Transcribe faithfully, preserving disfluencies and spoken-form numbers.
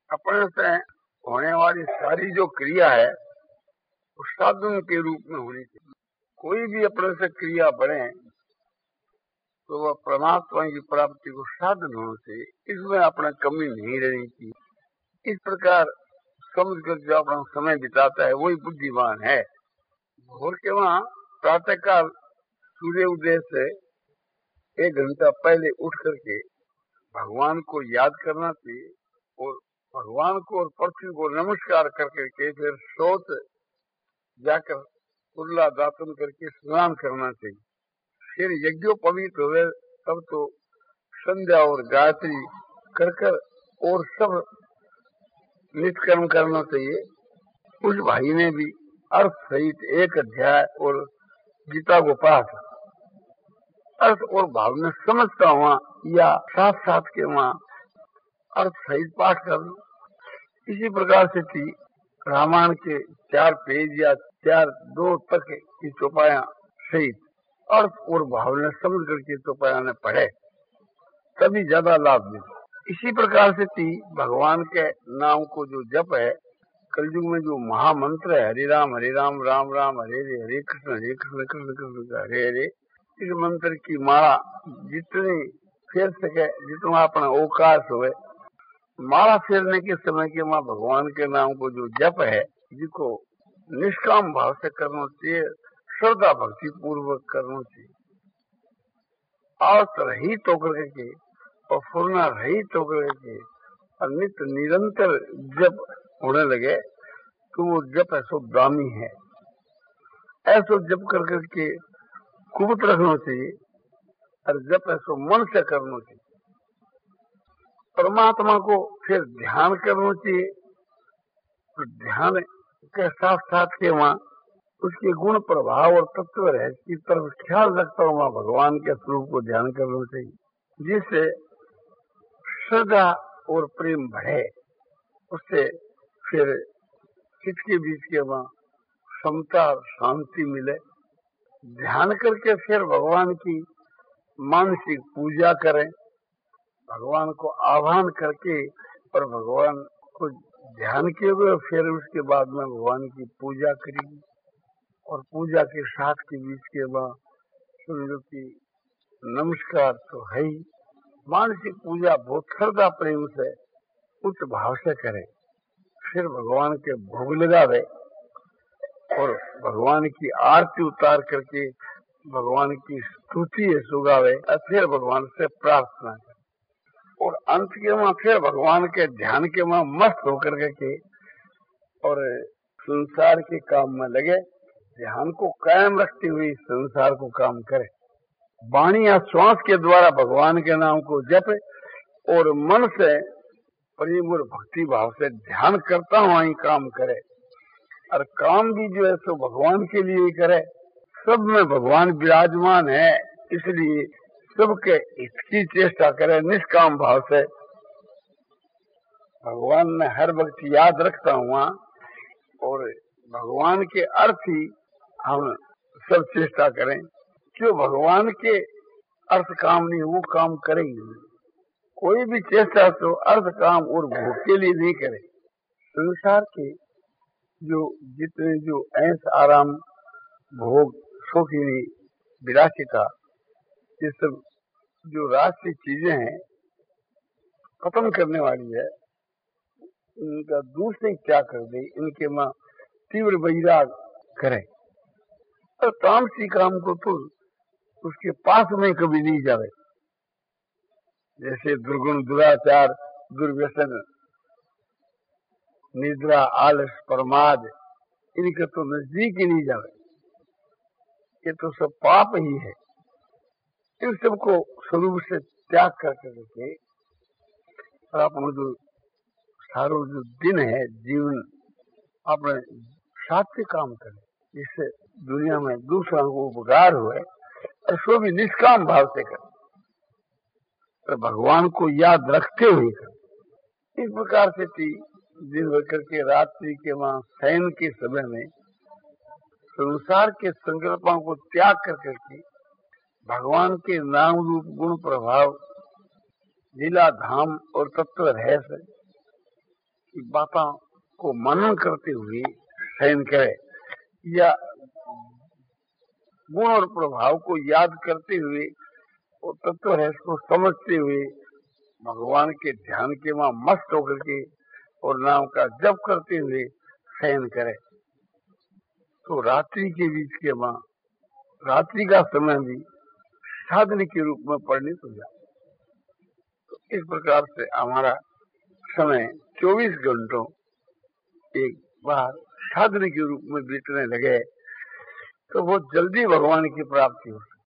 अपने से होने वाली सारी जो क्रिया है वो साधन के रूप में होनी चाहिए। कोई भी अपने से क्रिया बढ़े तो वह परमात्मा की प्राप्ति को साधन होना चाहिए, इसमें अपना कमी नहीं रहनी चाहिए। इस प्रकार समझ कर जो अपना समय बिताता है वही बुद्धिमान है। भोर के वहां प्रातः काल सूर्य उदय से एक घंटा पहले उठ करके भगवान को याद करना चाहिए और भगवान को और पृथ्वी को नमस्कार कर करके फिर सोच जाकर कुल्ला दातन करके स्नान करना चाहिए। फिर यज्ञोपवीत हुए तब तो संध्या और गायत्री कर कर और सब निष्कर्म करना चाहिए। उस भाई ने भी अर्थ सहित एक अध्याय और गीता को पाठ अर्थ और भाव में समझता हुआ या साथ साथ के वहां अर्थ सहित पाठ करना। इसी प्रकार से थी रामायण के चार पेज या चार दो तक की चौपाया सहित अर्थ और भाव में समझ करके चौपाया ने पढ़े तभी ज्यादा लाभ मिले। इसी प्रकार से थी भगवान के नाम को जो जप है, कलयुग में जो महामंत्र है हरे राम हरे राम राम राम हरे हरे हरे कृष्ण हरे कृष्ण कृष्ण कृष्ण हरे हरे, इस मंत्र की माला जितनी फेर सके जितना अपना अवकाश हुए माला फेरने के समय के वहां भगवान के नाम को जो जप है जिसको निष्काम भाव से करना चाहिए, श्रद्धा भक्ति पूर्वक करना चाहिए। आस रहित होकर के और फुरना रहित होकर के और नित्य निरंतर जप होने लगे तो वो जप ऐसो दामी है। ऐसो जप कर करके कुबत रखना चाहिए और जप ऐसो मन से करना चाहिए। परमात्मा को फिर ध्यान करना चाहिए तो ध्यान के साथ साथ के वहां उसके गुण प्रभाव और तत्व है की तरफ ख्याल रखता हुआ भगवान के स्वरूप को ध्यान करना चाहिए, जिससे श्रद्धा और प्रेम बढ़े। उससे फिर चित्त के बीच के वहां समता और शांति मिले। ध्यान करके फिर भगवान की मानसिक पूजा करें, भगवान को आह्वान करके और भगवान को ध्यान किए हुए फिर उसके बाद में भगवान की पूजा करेंगे और पूजा के साथ के बीच के बाद समझो कि नमस्कार तो है ही। मानसिक पूजा बहुत श्रद्धा प्रेम से उच्च भाव से करें, फिर भगवान के भोग लगावे और भगवान की आरती उतार करके भगवान की स्तुति सुगावे और फिर भगवान से प्रार्थना करें और अंत के वहां फिर भगवान के ध्यान के वहां मस्त होकर के और संसार के काम में लगे। ध्यान को कायम रखते हुए संसार को काम करे, वाणी या श्वास के द्वारा भगवान के नाम को जपे और मन से प्रेम और भक्ति भाव से ध्यान करता हुआ ही काम करे और काम भी जो है सो भगवान के लिए ही करे। सब में भगवान विराजमान है, इसलिए सबके हित की चेष्टा करे निष्काम भाव से। भगवान ने हर वक्त याद रखता हुआ और भगवान के अर्थ ही हम सब चेष्टा करें। जो भगवान के अर्थ काम नहीं वो काम करेंगे। कोई भी चेष्टा तो अर्थ काम और भोग के लिए नहीं करे। संसार के जो जितने जो ऐश आराम भोग शौकीनी विरासिता ये सब जो राष्ट्रीय चीजें हैं खत्म करने वाली है, इनका दूर से क्या कर दे, इनके मां तीव्र वैराग करे और तामसी काम को तो उसके पास में कभी नहीं जावे। जैसे दुर्गुण दुराचार दुर्व्यसन निद्रा आलस प्रमाद इनके तो नजदीक ही नहीं जावे, ये तो सब पाप ही है। इन सबको स्वरूप से त्याग कर करके और अपना जो सारो जो दिन है जीवन अपने सात्विक काम करें, जिससे दुनिया में दूसरा को उपकार हुए और सो भी निष्काम भाव से करें और भगवान को याद रखते हुए करें। इस प्रकार से थी दिन भर करके रात्रि के वहां शयन के समय में संसार के संकल्पों को त्याग कर करके भगवान के नाम रूप गुण प्रभाव लीला धाम और तत्व रहस्य बातों को मनन करते हुए शयन करे या गुण और प्रभाव को याद करते हुए और तत्व है इसको समझते हुए भगवान के ध्यान के वहां मस्त होकर के और नाम का जप करते हुए शयन करे तो रात्रि के बीच के वहां रात्रि का समय भी साधन के रूप में परिणित हो जाए। तो इस प्रकार से हमारा समय चौबीस घंटों एक बार साधन के रूप में बीतने लगे तो बहुत जल्दी भगवान की प्राप्ति हो।